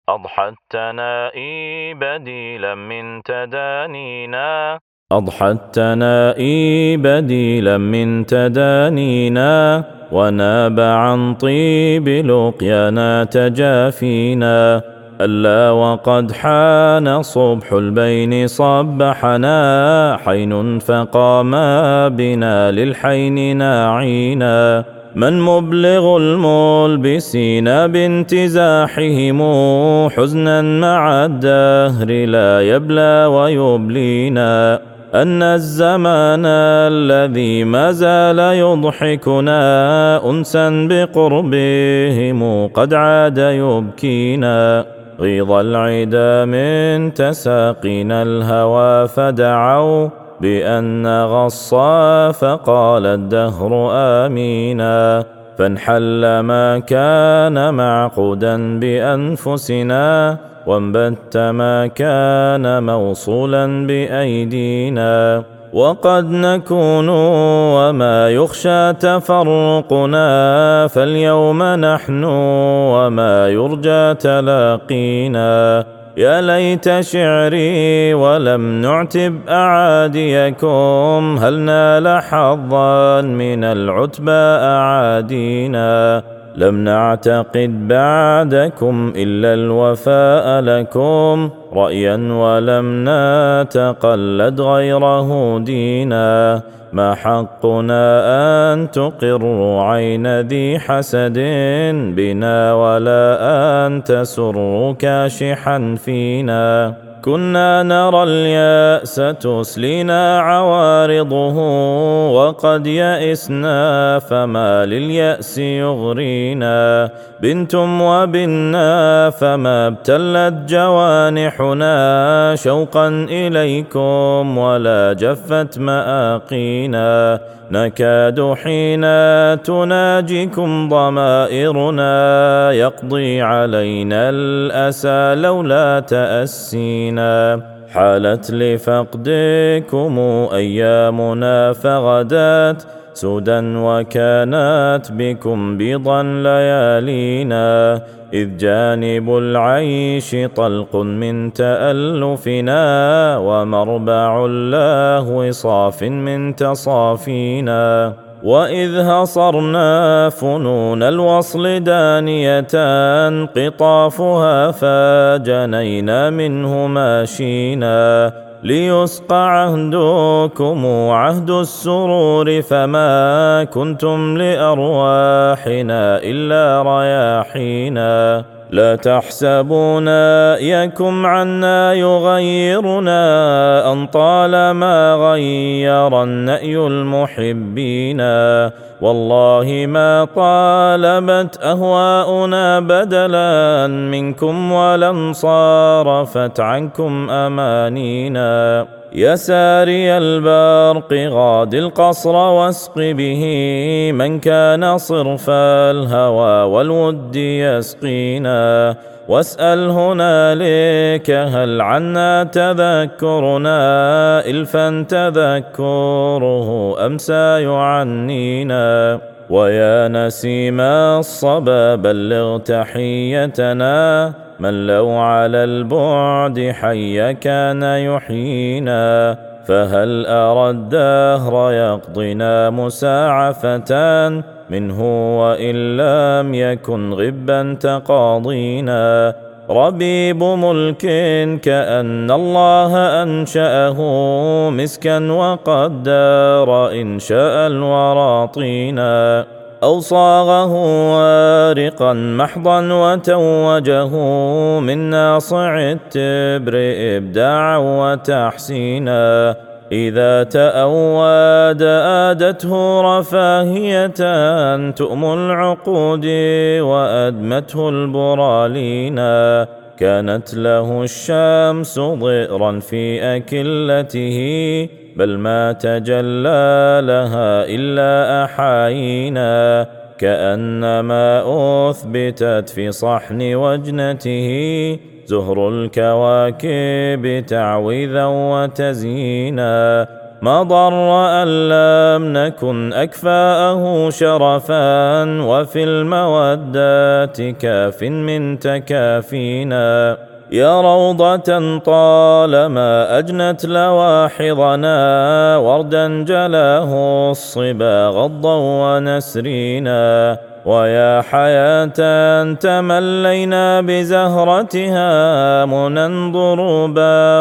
أضحى التنائي بديلا من تدانينا. أضحى التنائي بديلا من تدانينا، وناب عن طيب لقيانا تجافينا. ألا وقد حان صبح البين صبحنا، حين فقاما بنا للحين ناعينا. من مبلغ الملبسين بانتزاحهم حزنا مع الدهر لا يبلى ويبلينا. أن الزمان الذي ما زال يضحكنا أنسا بقربهم قد عاد يبكينا. غيظ العدا من تساقينا الهوى فدعوا بأن غصا، فقال الدهر آمينا. فانحل ما كان معقودا بأنفسنا، وانبت ما كان موصولا بأيدينا. وقد نكون وما يخشى تفرقنا، فاليوم نحن وما يرجى تلاقينا. يا ليت شعري ولم نعتب أعاديكم، هل نال حظا من العتبى أعادينا. لم نعتقد بعدكم إلا الوفاء لكم رأيا، ولم نتقلد غيره دينا. ما حقنا أن تقروا عين ذي حسد بنا، ولا أن تسروا كاشحا فينا. كنا نرى اليأس تسلينا عوارضه، وقد يئسنا فما لليأس يغرينا. بنتم وبنا فما ابتلت جوانحنا شوقا إليكم، ولا جفت مآقينا. نكاد حين تناجيكم ضمائرنا يقضي علينا الأسى لولا تأسينا. حالت لفقدكم أيامنا فغدت سودا، وكانت بكم بيضا ليالينا. إذ جانب العيش طلق من تألفنا، ومربع اللهو صاف من تصافينا. وإذ هصرنا فنون الوصل دانية قطافها، فجنينا منه ماشينا. ليسقى عهدكم عهد السرور، فما كنتم لأرواحنا إلا رياحينا. لا تحسبون يكم عنا يغيرنا، أن طالما غير النأي المحبين. والله ما طالبت أهواؤنا بدلا منكم، ولا انصرفت عنكم أمانينا. يا ساري البرق غاد القصر واسق به، من كان صرف الهوى والود يسقينا. واسأل هنالك هل عنا تذكرنا، إلفا تذكره أمسى يعنينا. ويا نسيم الصبا بلغ تحيتنا، من لو على البعد حي كان يحيينا. فهل أرى الدهر يقضينا مساعفة منه، وإن لم يكن غبا تقاضينا. ربيب ملك كأن الله أنشأه مسكا، وقدر إن شاء الورى طينا. أو صاغه وارقا محضا، وتوجه من ناصع التبر إبداعا وتحسينا. إذا تأواد آدته رفاهية تؤم العقود، وأدمته البرالينا. كانت له الشمس ضئرا في أكلته، بل ما تجلى لها إلا أحايينا. كأنما أثبتت في صحن وجنته زهر الكواكب تعويذا وتزيينا. ما ضر أن لم نكن أكفاءه شرفا، وفي المودات كاف من تكافينا. يا روضة طالما أجنت لواحظنا، وردا جلاه الصبا غضا ونسرينا. ويا حياة تملينا بزهرتها، منى ضروبا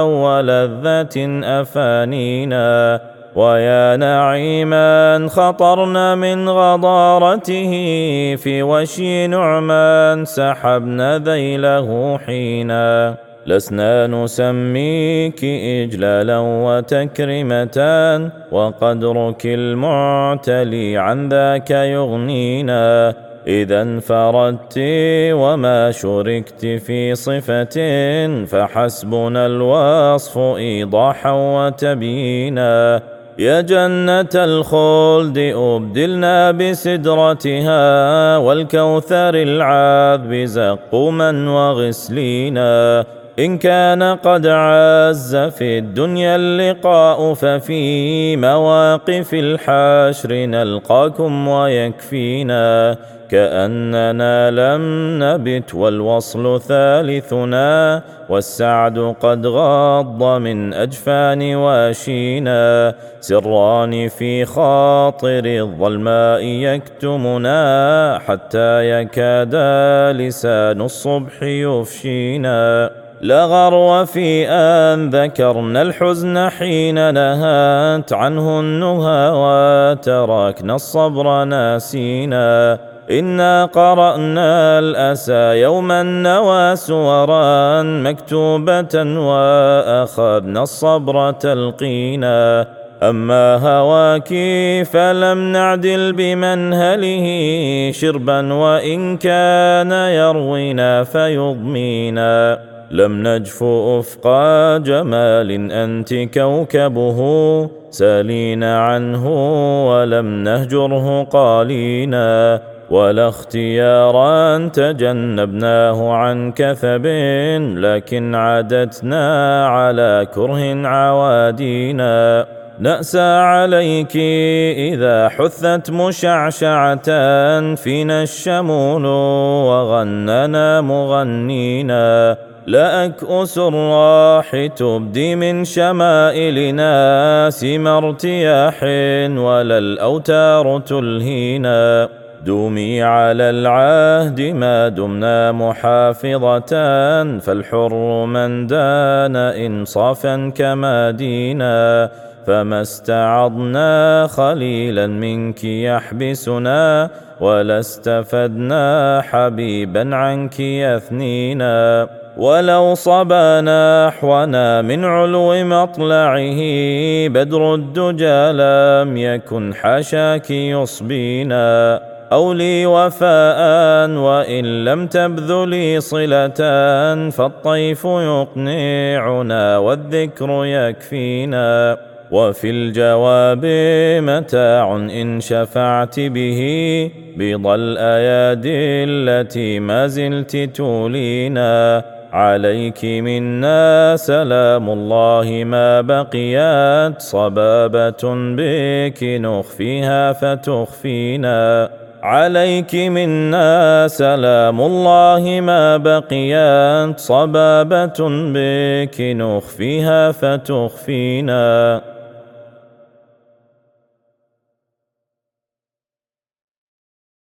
ولذة أفانينا. ويا نعيما خطرنا من غضارته، في وشي نعمان سحبنا ذيله حينا. لسنا نسميك إجلالا وتكرمة، وقدرك المعتلي عن ذاك يغنينا. إذا انفردت وما شركت في صفة، فحسبنا الوصف إيضاحا وتبيينا. يا جنة الخلد أبدلنا بسدرتها، والكوثر العذب زقوما وغسلينا. إن كان قد عز في الدنيا اللقاء، ففي مواقف الحشر نلقاكم ويكفينا. كأننا لم نبت والوصل ثالثنا، والسعد قد غض من أجفان واشينا. سران في خاطر الظلماء يكتمنا، حتى يكاد لسان الصبح يفشينا. لا غرو في أن ذكرنا الحزن حين نهت عنه النهى، وتركنا الصبر ناسينا. إنا قرأنا الأسى يوما نوى سورا مكتوبة، وأخذنا الصبر تلقينا. أما هواك فلم نعدل بمنهله شربا، وإن كان يروينا فيضمينا. لم نجف أفق جمال أنت كوكبه، سالين عنه ولم نهجره قالينا. ولا اختيارا تجنبناه عن كثب، لكن عادتنا على كره عوادينا. نأسى عليك إذا حثت مشعشعة، فينا الشمول وغننا مغنينا. لا أكؤس الراح تبدي من شمائلنا، سم ارتياح ولا الأوتار تلهينا. دومي على العهد ما دمنا محافظة، فالحر من دان إنصافا كما دينا. فما استعضنا خليلا منك يحبسنا، ولا استفدنا حبيبا عنك يثنينا. ولو صبا نحونا من علو مطلعه بدر الدجى، لم يكن حاشاك يصبينا. أولي وفاء وإن لم تبذلي صلة، فالطيف يقنعنا والذكر يكفينا. وفي الجواب متاع إن شفعت به، بيض الأيادي التي ما زلت تولينا. عليك منا سلام الله ما بقيت، صبابة بك نخفيها فتخفينا. عليك منا سلام الله ما بقيت، صبابة بك نخفيها فتخفينا.